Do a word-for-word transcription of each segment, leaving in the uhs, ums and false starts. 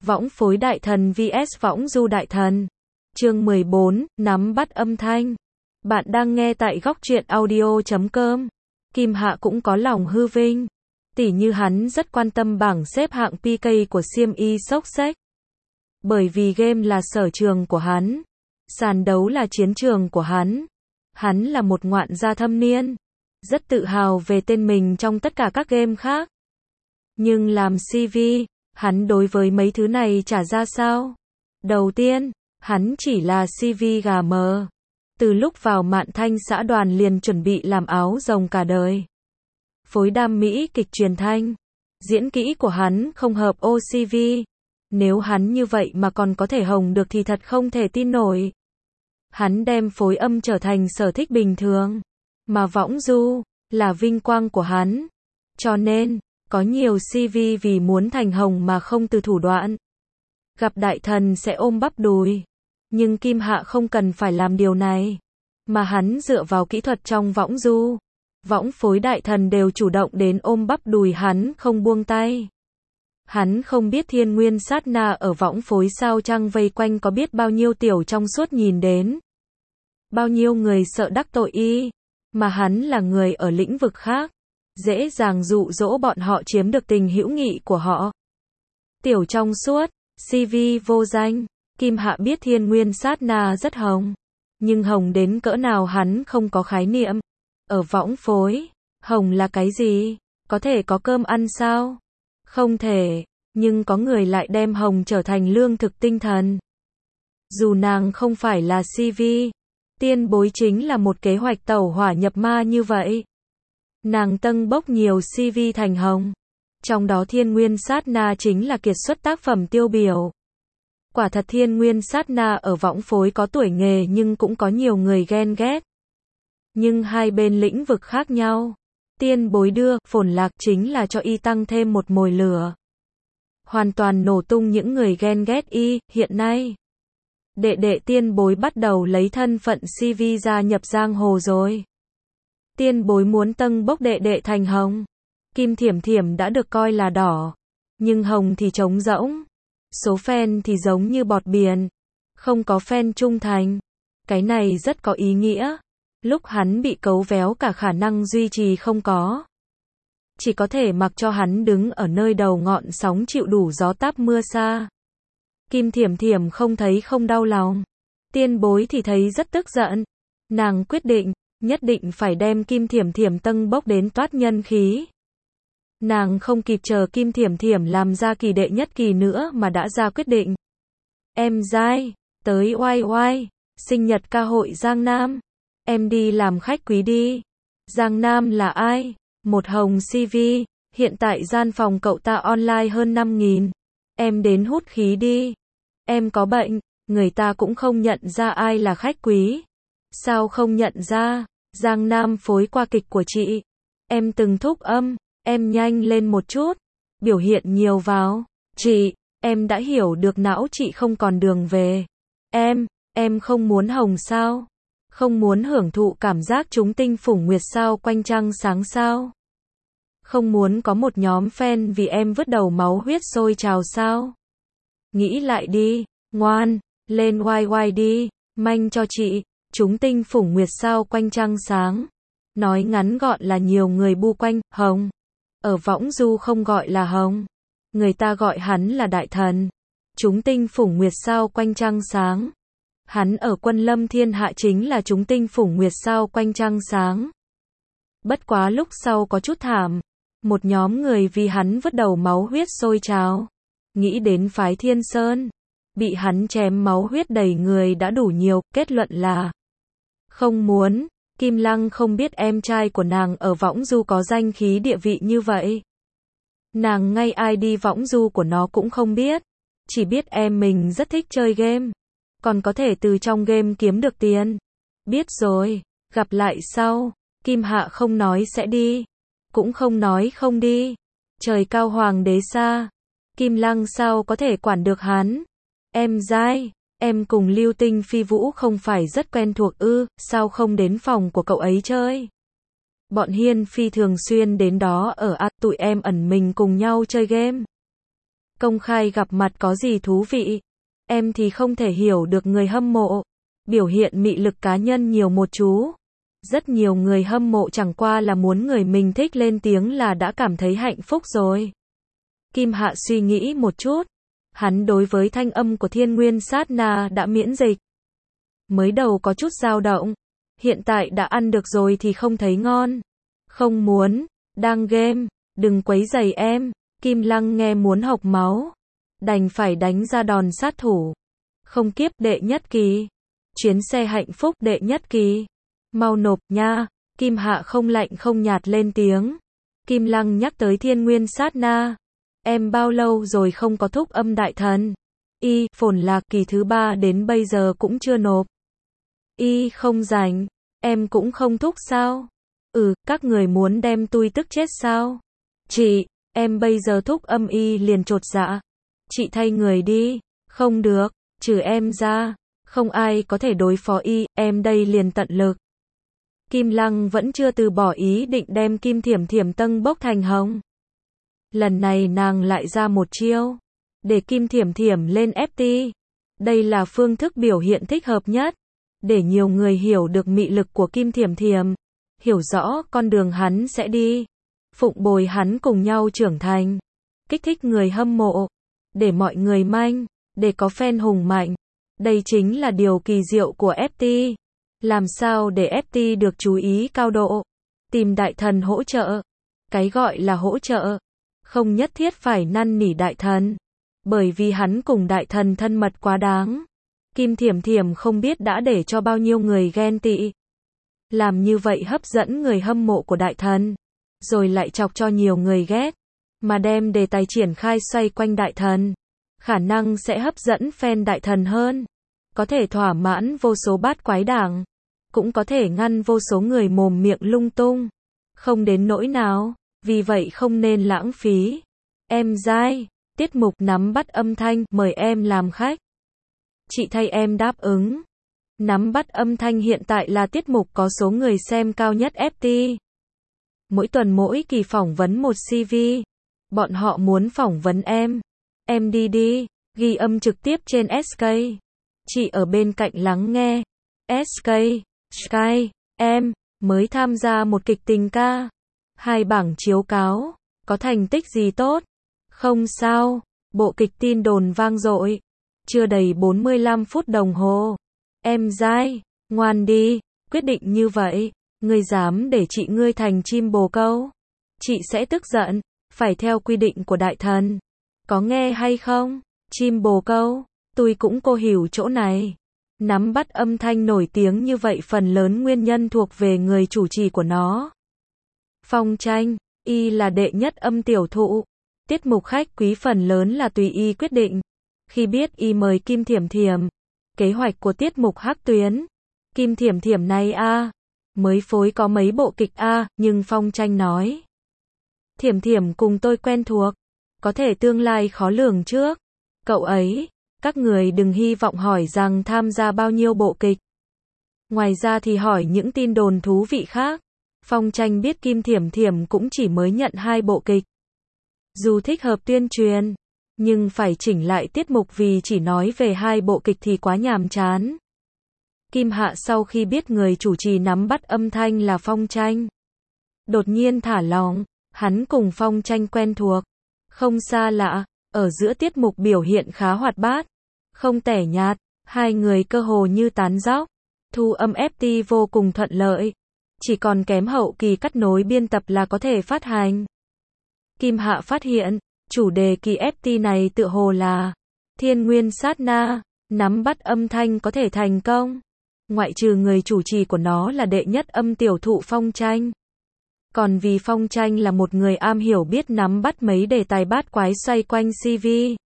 Võng phối đại thần vs võng du đại thần. Chương mười bốn, nắm bắt âm thanh. Bạn đang nghe tại góc truyện audio chấm com. Kim Hạ cũng có lòng hư vinh. Tỉ như hắn rất quan tâm bảng xếp hạng pê ca của Xiêm Y Sốc Sách. Bởi vì game là sở trường của hắn. Sàn đấu là chiến trường của hắn. Hắn là một ngoạn gia thâm niên. Rất tự hào về tên mình trong tất cả các game khác. Nhưng làm xê vê, hắn đối với mấy thứ này chả ra sao. Đầu tiên, hắn chỉ là xê vê gà mờ. Từ lúc vào Mạn Thanh xã đoàn liền chuẩn bị làm áo rồng cả đời. Phối đam mỹ kịch truyền thanh. Diễn kỹ của hắn không hợp ô xê vê. Nếu hắn như vậy mà còn có thể hồng được thì thật không thể tin nổi. Hắn đem phối âm trở thành sở thích bình thường. Mà võng du, là vinh quang của hắn. Cho nên, có nhiều xê vê vì muốn thành hồng mà không từ thủ đoạn. Gặp đại thần sẽ ôm bắp đùi. Nhưng Kim Hạ không cần phải làm điều này. Mà hắn dựa vào kỹ thuật trong võng du. Võng phối đại thần đều chủ động đến ôm bắp đùi hắn không buông tay. Hắn không biết thiên nguyên sát na ở võng phối sao trăng vây quanh có biết bao nhiêu tiểu trong suốt nhìn đến. Bao nhiêu người sợ đắc tội y. Mà hắn là người ở lĩnh vực khác. Dễ dàng dụ dỗ bọn họ chiếm được tình hữu nghị của họ. Tiểu trong suốt, xê vê vô danh. Kim Hạ biết thiên nguyên sát na rất hồng. Nhưng hồng đến cỡ nào hắn không có khái niệm. Ở võng phối, hồng là cái gì? Có thể có cơm ăn sao? Không thể, nhưng có người lại đem hồng trở thành lương thực tinh thần. Dù nàng không phải là xê vê, Tiên Bối chính là một kế hoạch tẩu hỏa nhập ma như vậy. Nàng tâng bốc nhiều xê vê thành hồng. Trong đó thiên nguyên sát na chính là kiệt xuất tác phẩm tiêu biểu. Quả thật thiên nguyên sát na ở võng phối có tuổi nghề nhưng cũng có nhiều người ghen ghét. Nhưng hai bên lĩnh vực khác nhau. Tiên Bối đưa, phồn lạc chính là cho y tăng thêm một mồi lửa. Hoàn toàn nổ tung những người ghen ghét y, hiện nay. Đệ đệ Tiên Bối bắt đầu lấy thân phận xê vê gia nhập giang hồ rồi. Tiên Bối muốn tâng bốc đệ đệ thành hồng. Kim Thiểm Thiểm đã được coi là đỏ. Nhưng hồng thì trống rỗng. Số fan thì giống như bọt biển. Không có fan trung thành. Cái này rất có ý nghĩa. Lúc hắn bị cấu véo cả khả năng duy trì không có. Chỉ có thể mặc cho hắn đứng ở nơi đầu ngọn sóng chịu đủ gió táp mưa xa. Kim Thiểm Thiểm không thấy không đau lòng. Tiên Bối thì thấy rất tức giận. Nàng quyết định, nhất định phải đem Kim Thiểm Thiểm tâng bốc đến toát nhân khí. Nàng không kịp chờ Kim Thiểm Thiểm làm ra kỳ đệ nhất kỳ nữa mà đã ra quyết định. Em dai, tới oai oai, sinh nhật ca hội Giang Nam. Em đi làm khách quý đi. Giang Nam là ai? Một hồng xê vê, hiện tại gian phòng cậu ta online hơn năm nghìn. Em đến hút khí đi. Em có bệnh, người ta cũng không nhận ra ai là khách quý. Sao không nhận ra? Giang Nam phối qua kịch của chị. Em từng thúc âm, em nhanh lên một chút. Biểu hiện nhiều vào. Chị, em đã hiểu được não chị không còn đường về. Em, em không muốn hồng sao? Không muốn hưởng thụ cảm giác chúng tinh phủng nguyệt sao quanh trăng sáng sao? Không muốn có một nhóm fan vì em vứt đầu máu huyết sôi trào sao? Nghĩ lại đi, ngoan, lên oai oai đi, manh cho chị, chúng tinh phủng nguyệt sao quanh trăng sáng. Nói ngắn gọn là nhiều người bu quanh, hồng. Ở võng du không gọi là hồng. Người ta gọi hắn là đại thần. Chúng tinh phủng nguyệt sao quanh trăng sáng. Hắn ở quân lâm thiên hạ chính là chúng tinh phủng nguyệt sao quanh trăng sáng. Bất quá lúc sau có chút thảm. Một nhóm người vì hắn vứt đầu máu huyết sôi trào. Nghĩ đến phái Thiên Sơn. Bị hắn chém máu huyết đầy người đã đủ nhiều, kết luận là không muốn. Kim Lăng không biết em trai của nàng ở võng du có danh khí địa vị như vậy. Nàng ngay ai đi võng du của nó cũng không biết. Chỉ biết em mình rất thích chơi game. Còn có thể từ trong game kiếm được tiền. Biết rồi, gặp lại sau. Kim Hạ không nói sẽ đi. Cũng không nói không đi. Trời cao hoàng đế xa. Kim Lăng sao có thể quản được hắn. Em dai, em cùng Lưu Tinh Phi Vũ không phải rất quen thuộc ư, sao không đến phòng của cậu ấy chơi. Bọn Hiên Phi thường xuyên đến đó ở A, tụi em ẩn mình cùng nhau chơi game. Công khai gặp mặt có gì thú vị? Em thì không thể hiểu được người hâm mộ. Biểu hiện mị lực cá nhân nhiều một chú. Rất nhiều người hâm mộ chẳng qua là muốn người mình thích lên tiếng là đã cảm thấy hạnh phúc rồi. Kim Hạ suy nghĩ một chút. Hắn đối với thanh âm của Thiên Nguyên Sát Na đã miễn dịch. Mới đầu có chút dao động. Hiện tại đã ăn được rồi thì không thấy ngon. Không muốn. Đang game. Đừng quấy rầy em. Kim Lăng nghe muốn hộc máu. Đành phải đánh ra đòn sát thủ. Không kiếp đệ nhất kỳ. Chuyến xe hạnh phúc đệ nhất kỳ. Mau nộp nha. Kim Hạ không lạnh không nhạt lên tiếng. Kim Lăng nhắc tới Thiên Nguyên Sát Na. Em bao lâu rồi không có thúc âm đại thần? Y, phồn lạc kỳ thứ ba đến bây giờ cũng chưa nộp. Y, không rảnh. Em cũng không thúc sao? Ừ, các người muốn đem tôi tức chết sao? Chị, em bây giờ thúc âm Y liền chột dạ. Chị thay người đi. Không được, trừ em ra. Không ai có thể đối phó Y, em đây liền tận lực. Kim Lăng vẫn chưa từ bỏ ý định đem Kim Thiểm Thiểm tâng bốc thành hồng. Lần này nàng lại ra một chiêu. Để Kim Thiểm Thiểm lên ép tê. Đây là phương thức biểu hiện thích hợp nhất. Để nhiều người hiểu được mị lực của Kim Thiểm Thiểm. Hiểu rõ con đường hắn sẽ đi. Phụng bồi hắn cùng nhau trưởng thành. Kích thích người hâm mộ. Để mọi người manh. Để có fan hùng mạnh. Đây chính là điều kỳ diệu của ép tê. Làm sao để ép tê được chú ý cao độ? Tìm đại thần hỗ trợ. Cái gọi là hỗ trợ. Không nhất thiết phải năn nỉ đại thần. Bởi vì hắn cùng đại thần thân mật quá đáng. Kim Thiểm Thiểm không biết đã để cho bao nhiêu người ghen tị. Làm như vậy hấp dẫn người hâm mộ của đại thần. Rồi lại chọc cho nhiều người ghét. Mà đem đề tài triển khai xoay quanh đại thần. Khả năng sẽ hấp dẫn fan đại thần hơn. Có thể thỏa mãn vô số bát quái đảng. Cũng có thể ngăn vô số người mồm miệng lung tung. Không đến nỗi nào. Vì vậy không nên lãng phí. Em dai. Tiết mục nắm bắt âm thanh, mời em làm khách. Chị thay em đáp ứng. Nắm bắt âm thanh hiện tại là tiết mục có số người xem cao nhất ép tê. Mỗi tuần mỗi kỳ phỏng vấn một xê vê. Bọn họ muốn phỏng vấn em. Em đi đi. Ghi âm trực tiếp trên ét ca. Chị ở bên cạnh lắng nghe. ét ca. Sky. Em. Mới tham gia một kịch tình ca. Hai bảng chiếu cáo. Có thành tích gì tốt? Không sao. Bộ kịch tin đồn vang dội. Chưa đầy bốn mươi lăm phút đồng hồ. Em dai. Ngoan đi. Quyết định như vậy. Ngươi dám để chị ngươi thành chim bồ câu. Chị sẽ tức giận. Phải theo quy định của đại thần. Có nghe hay không? Chim bồ câu. Tôi cũng cô hiểu chỗ này. Nắm bắt âm thanh nổi tiếng như vậy phần lớn nguyên nhân thuộc về người chủ trì của nó. Phong Tranh. Y là đệ nhất âm tiểu thụ. Tiết mục khách quý phần lớn là tùy Y quyết định. Khi biết Y mời Kim Thiểm Thiểm. Kế hoạch của tiết mục hắc tuyến. Kim Thiểm Thiểm này a mới phối có mấy bộ kịch a nhưng Phong Tranh nói. Thiểm Thiểm cùng tôi quen thuộc. Có thể tương lai khó lường trước. Cậu ấy, các người đừng hy vọng hỏi rằng tham gia bao nhiêu bộ kịch. Ngoài ra thì hỏi những tin đồn thú vị khác. Phong Tranh biết Kim Thiểm Thiểm cũng chỉ mới nhận hai bộ kịch. Dù thích hợp tuyên truyền, nhưng phải chỉnh lại tiết mục vì chỉ nói về hai bộ kịch thì quá nhàm chán. Kim Hạ sau khi biết người chủ trì nắm bắt âm thanh là Phong Tranh. Đột nhiên thả lỏng, hắn cùng Phong Tranh quen thuộc. Không xa lạ, ở giữa tiết mục biểu hiện khá hoạt bát. Không tẻ nhạt, hai người cơ hồ như tán dóc. Thu âm ép tê vô cùng thuận lợi. Chỉ còn kém hậu kỳ cắt nối biên tập là có thể phát hành. Kim Hạ phát hiện, chủ đề kỳ ép tê này tựa hồ là Thiên Nguyên Sát Na, nắm bắt âm thanh có thể thành công. Ngoại trừ người chủ trì của nó là đệ nhất âm tiểu thụ Phong Tranh. Còn vì Phong Tranh là một người am hiểu biết nắm bắt mấy đề tài bát quái xoay quanh xê vê.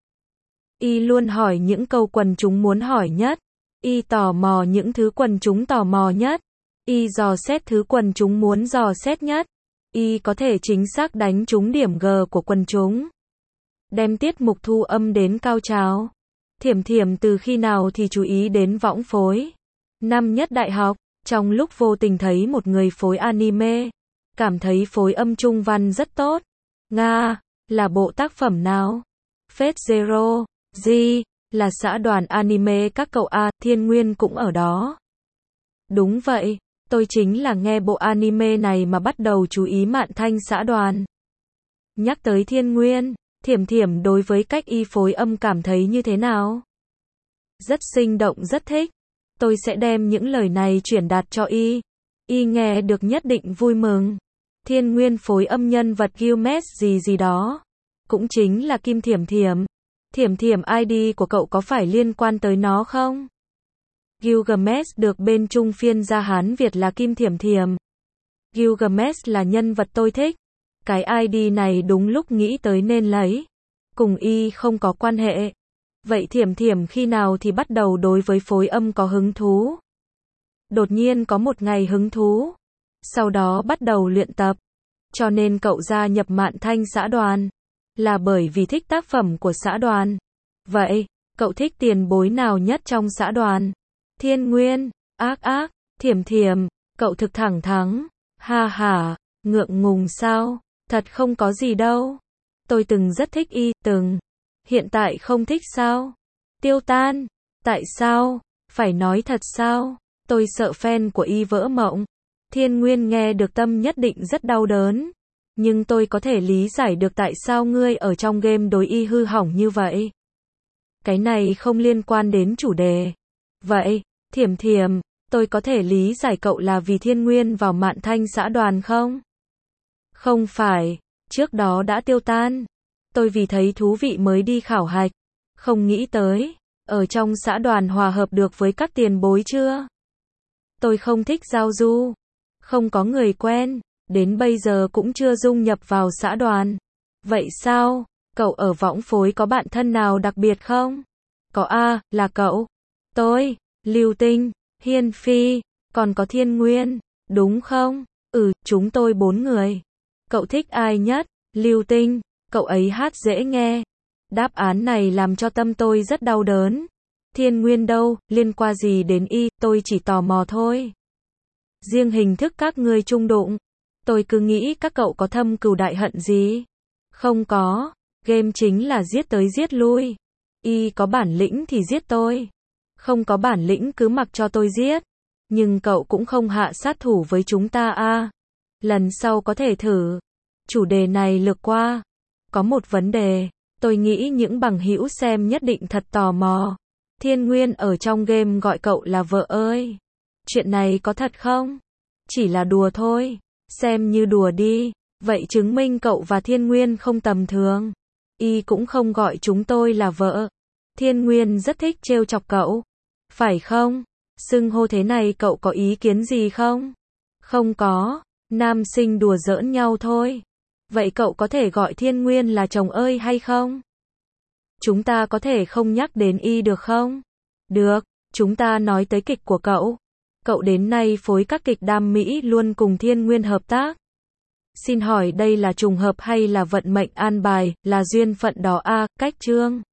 Y luôn hỏi những câu quần chúng muốn hỏi nhất. Y tò mò những thứ quần chúng tò mò nhất. Y dò xét thứ quần chúng muốn dò xét nhất. Y có thể chính xác đánh trúng điểm G của quần chúng. Đem tiết mục thu âm đến cao trào. Thiểm Thiểm từ khi nào thì chú ý đến võng phối. Năm nhất đại học, trong lúc vô tình thấy một người phối anime. Cảm thấy phối âm trung văn rất tốt. Nga, là bộ tác phẩm nào? Fate Zero, G, là xã đoàn anime các cậu à, Thiên Nguyên cũng ở đó. Đúng vậy, tôi chính là nghe bộ anime này mà bắt đầu chú ý Mạn Thanh xã đoàn. Nhắc tới Thiên Nguyên, Thiểm Thiểm đối với cách y phối âm cảm thấy như thế nào? Rất sinh động, rất thích. Tôi sẽ đem những lời này truyền đạt cho y. Y nghe được nhất định vui mừng. Thiên Nguyên phối âm nhân vật Gilmes gì gì đó. Cũng chính là Kim Thiểm Thiểm. Thiểm Thiểm i đê của cậu có phải liên quan tới nó không? Gilgamesh được bên Trung phiên ra Hán Việt là Kim Thiểm Thiểm. Gilgamesh là nhân vật tôi thích. Cái i đê này đúng lúc nghĩ tới nên lấy. Cùng y không có quan hệ. Vậy Thiểm Thiểm khi nào thì bắt đầu đối với phối âm có hứng thú? Đột nhiên có một ngày hứng thú. Sau đó bắt đầu luyện tập. Cho nên cậu gia nhập Mạn Thanh xã đoàn. Là bởi vì thích tác phẩm của xã đoàn. Vậy, cậu thích tiền bối nào nhất trong xã đoàn? Thiên Nguyên, ác ác, Thiểm Thiểm, cậu thực thẳng thắn. Ha ha, ngượng ngùng sao? Thật không có gì đâu. Tôi từng rất thích y, từng. Hiện tại không thích sao? Tiêu Tan, tại sao? Phải nói thật sao? Tôi sợ fan của y vỡ mộng. Thiên Nguyên nghe được tâm nhất định rất đau đớn. Nhưng tôi có thể lý giải được tại sao ngươi ở trong game đối y hư hỏng như vậy. Cái này không liên quan đến chủ đề. Vậy, Thiểm Thiểm, tôi có thể lý giải cậu là vì Thiên Nguyên vào Mạn Thanh xã đoàn không? Không phải, trước đó đã tiêu tan. Tôi vì thấy thú vị mới đi khảo hạch. Không nghĩ tới, ở trong xã đoàn hòa hợp được với các tiền bối chưa? Tôi không thích giao du. Không có người quen. Đến bây giờ cũng chưa dung nhập vào xã đoàn. Vậy sao? Cậu ở võng phối có bạn thân nào đặc biệt không? Có a, là cậu. Tôi, Lưu Tinh, Hiên Phi, còn có Thiên Nguyên, đúng không? Ừ, chúng tôi bốn người. Cậu thích ai nhất? Lưu Tinh, cậu ấy hát dễ nghe. Đáp án này làm cho tâm tôi rất đau đớn. Thiên Nguyên đâu, liên quan gì đến y, tôi chỉ tò mò thôi. Riêng hình thức các ngươi chung đụng. Tôi cứ nghĩ các cậu có thâm cừu đại hận gì. Không có, game chính là giết tới giết lui. Y có bản lĩnh thì giết tôi. Không có bản lĩnh cứ mặc cho tôi giết. Nhưng cậu cũng không hạ sát thủ với chúng ta a. Lần sau có thể thử. Chủ đề này lược qua. Có một vấn đề, tôi nghĩ những bằng hữu xem nhất định thật tò mò. Thiên Nguyên ở trong game gọi cậu là vợ ơi. Chuyện này có thật không? Chỉ là đùa thôi. Xem như đùa đi. Vậy chứng minh cậu và Thiên Nguyên không tầm thường. Y cũng không gọi chúng tôi là vợ. Thiên Nguyên rất thích trêu chọc cậu. Phải không? Xưng hô thế này cậu có ý kiến gì không? Không có. Nam sinh đùa giỡn nhau thôi. Vậy cậu có thể gọi Thiên Nguyên là chồng ơi hay không? Chúng ta có thể không nhắc đến y được không? Được, chúng ta nói tới kịch của cậu. Cậu đến nay phối các kịch đam mỹ luôn cùng Thiên Nguyên hợp tác. Xin hỏi đây là trùng hợp hay là vận mệnh an bài, là duyên phận đó a, cách chương.